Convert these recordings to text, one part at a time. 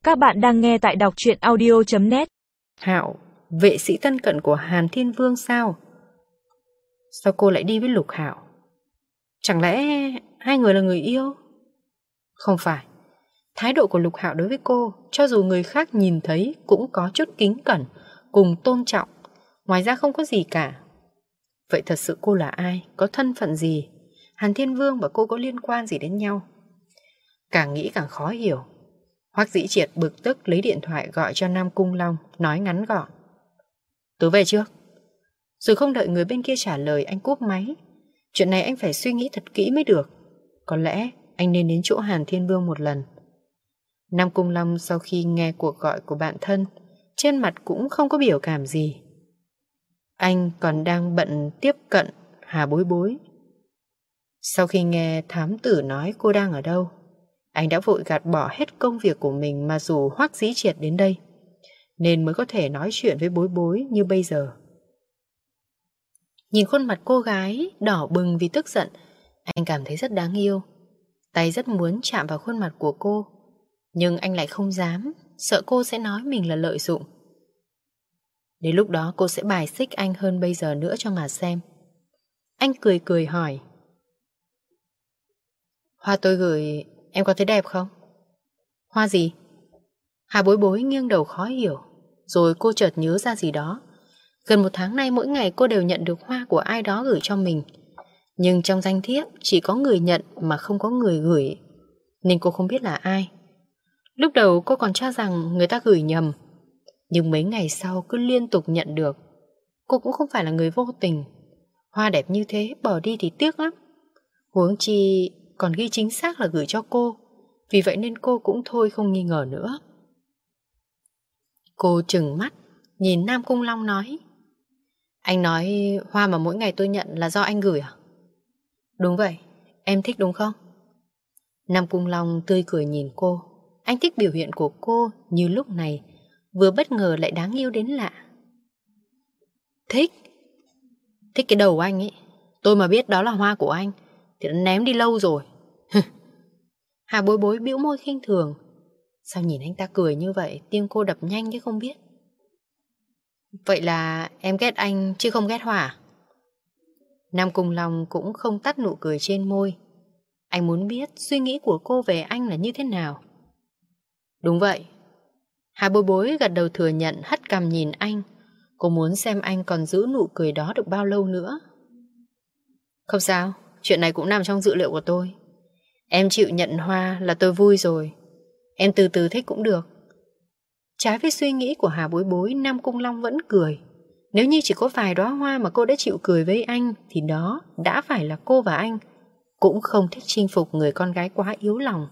Các bạn đang nghe tại đọc truyện audio.net. Hạo, vệ sĩ thân cận của Hàn Thiên Vương sao? Sao cô lại đi với Lục Hạo? Chẳng lẽ hai người là người yêu? Không phải. Thái độ của Lục Hạo đối với cô, cho dù người khác nhìn thấy cũng có chút kính cẩn, cùng tôn trọng. Ngoài ra không có gì cả. Vậy thật sự cô là ai? Có thân phận gì? Hàn Thiên Vương và cô có liên quan gì đến nhau? Càng nghĩ càng khó hiểu. Hoắc Dĩ Triệt bực tức lấy điện thoại gọi cho Nam Cung Long, nói ngắn gọn: "Tớ về trước." Rồi không đợi người bên kia trả lời, anh cúp máy. Chuyện này anh phải suy nghĩ thật kỹ mới được. Có lẽ anh nên đến chỗ Hàn Thiên Vương một lần. Nam Cung Long sau khi nghe cuộc gọi của bạn thân, trên mặt cũng không có biểu cảm gì. Anh còn đang bận tiếp cận Hà Bối Bối. Sau khi nghe thám tử nói cô đang ở đâu, anh đã vội gạt bỏ hết công việc của mình mà rủ Hoắc Dĩ Triệt đến đây, nên mới có thể nói chuyện với Bối Bối như bây giờ. Nhìn khuôn mặt cô gái đỏ bừng vì tức giận, anh cảm thấy rất đáng yêu. Tay rất muốn chạm vào khuôn mặt của cô, nhưng anh lại không dám, sợ cô sẽ nói mình là lợi dụng. Đến lúc đó cô sẽ bài xích anh hơn bây giờ nữa cho mà xem. Anh cười cười hỏi: "Hoa tôi gửi em có thấy đẹp không?" "Hoa gì?" Hà Bối Bối nghiêng đầu khó hiểu. Rồi cô chợt nhớ ra gì đó. Gần một tháng nay mỗi ngày cô đều nhận được hoa của ai đó gửi cho mình, nhưng trong danh thiếp chỉ có người nhận mà không có người gửi, nên cô không biết là ai. Lúc đầu cô còn cho rằng người ta gửi nhầm, nhưng mấy ngày sau cứ liên tục nhận được. Cô cũng không phải là người vô tình. Hoa đẹp như thế bỏ đi thì tiếc lắm. Huống chi còn ghi chính xác là gửi cho cô. Vì vậy nên cô cũng thôi không nghi ngờ nữa. Cô trừng mắt nhìn Nam Cung Long nói: "Anh nói hoa mà mỗi ngày tôi nhận là do anh gửi à?" "Đúng vậy, em thích đúng không?" Nam Cung Long tươi cười nhìn cô. Anh thích biểu hiện của cô như lúc này, vừa bất ngờ lại đáng yêu đến lạ. Thích? Thích cái đầu anh ấy. Tôi mà biết đó là hoa của anh thì đã ném đi lâu rồi. Hà Bối Bối bĩu môi khinh thường. Sao nhìn anh ta cười như vậy, tim cô đập nhanh chứ không biết. "Vậy là em ghét anh chứ không ghét hoa à?" Nam Cung Long cũng không tắt nụ cười trên môi. Anh muốn biết suy nghĩ của cô về anh là như thế nào. "Đúng vậy." Hà Bối Bối gật đầu thừa nhận, hất cằm nhìn anh. Cô muốn xem anh còn giữ nụ cười đó được bao lâu nữa. "Không sao, chuyện này cũng nằm trong dự liệu của tôi. Em chịu nhận hoa là tôi vui rồi. Em từ từ thích cũng được." Trái với suy nghĩ của Hà Bối Bối, Nam Cung Long vẫn cười. Nếu như chỉ có vài đóa hoa mà cô đã chịu cười với anh, thì đó đã phải là cô và anh cũng không thích chinh phục người con gái quá yếu lòng.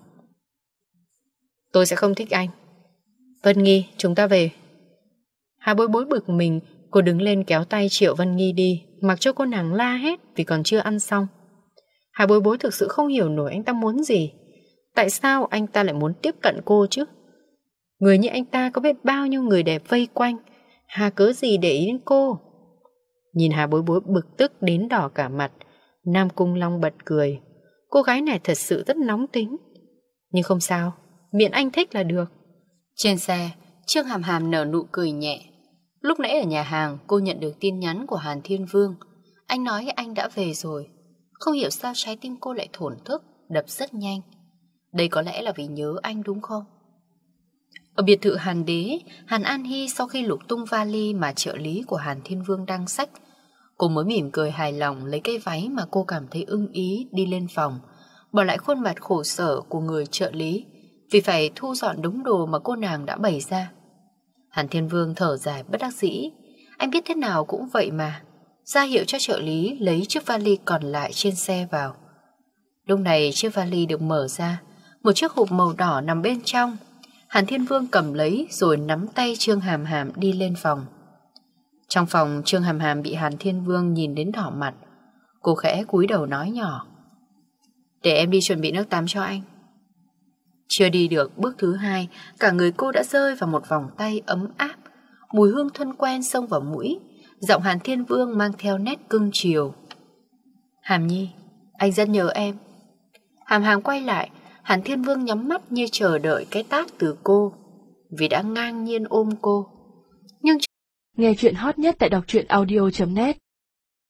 "Tôi sẽ không thích anh. Vân Nghi, chúng ta về." Hà Bối Bối bực mình, cô đứng lên kéo tay Triệu Vân Nghi đi, mặc cho cô nàng la hét vì còn chưa ăn xong. Hà Bối Bối thực sự không hiểu nổi anh ta muốn gì. Tại sao anh ta lại muốn tiếp cận cô chứ? Người như anh ta có biết bao nhiêu người đẹp vây quanh, hà cớ gì để ý đến cô? Nhìn Hà Bối Bối bực tức đến đỏ cả mặt, Nam Cung Long bật cười. Cô gái này thật sự rất nóng tính. Nhưng không sao, miễn anh thích là được. Trên xe, Trương Hàm Hàm nở nụ cười nhẹ. Lúc nãy ở nhà hàng cô nhận được tin nhắn của Hàn Thiên Vương. Anh nói anh đã về rồi. Không hiểu sao trái tim cô lại thổn thức, đập rất nhanh. Đây có lẽ là vì nhớ anh đúng không? Ở biệt thự Hàn Đế, Hàn An Hy sau khi lục tung vali mà trợ lý của Hàn Thiên Vương đang xách, cô mới mỉm cười hài lòng lấy cái váy mà cô cảm thấy ưng ý đi lên phòng, bỏ lại khuôn mặt khổ sở của người trợ lý vì phải thu dọn đống đồ mà cô nàng đã bày ra. Hàn Thiên Vương thở dài bất đắc dĩ. Anh biết thế nào cũng vậy mà, ra hiệu cho trợ lý lấy chiếc vali còn lại trên xe vào. Lúc này chiếc vali được mở ra, một chiếc hộp màu đỏ nằm bên trong. Hàn Thiên Vương cầm lấy rồi nắm tay Trương Hàm Hàm đi lên phòng. Trong phòng, Trương Hàm Hàm bị Hàn Thiên Vương nhìn đến đỏ mặt. Cô khẽ cúi đầu nói nhỏ: "Để em đi chuẩn bị nước tắm cho anh." Chưa đi được bước thứ hai, cả người cô đã rơi vào một vòng tay ấm áp. Mùi hương thân quen xông vào mũi. Giọng Hàn Thiên Vương mang theo nét cưng chiều: "Hàm Nhi, anh rất nhớ em." Hàm Hàm quay lại, Hàn Thiên Vương nhắm mắt như chờ đợi cái tát từ cô. vì đã ngang nhiên ôm cô. Nhưng nghe chuyện hot nhất tại đọc truyện audio.net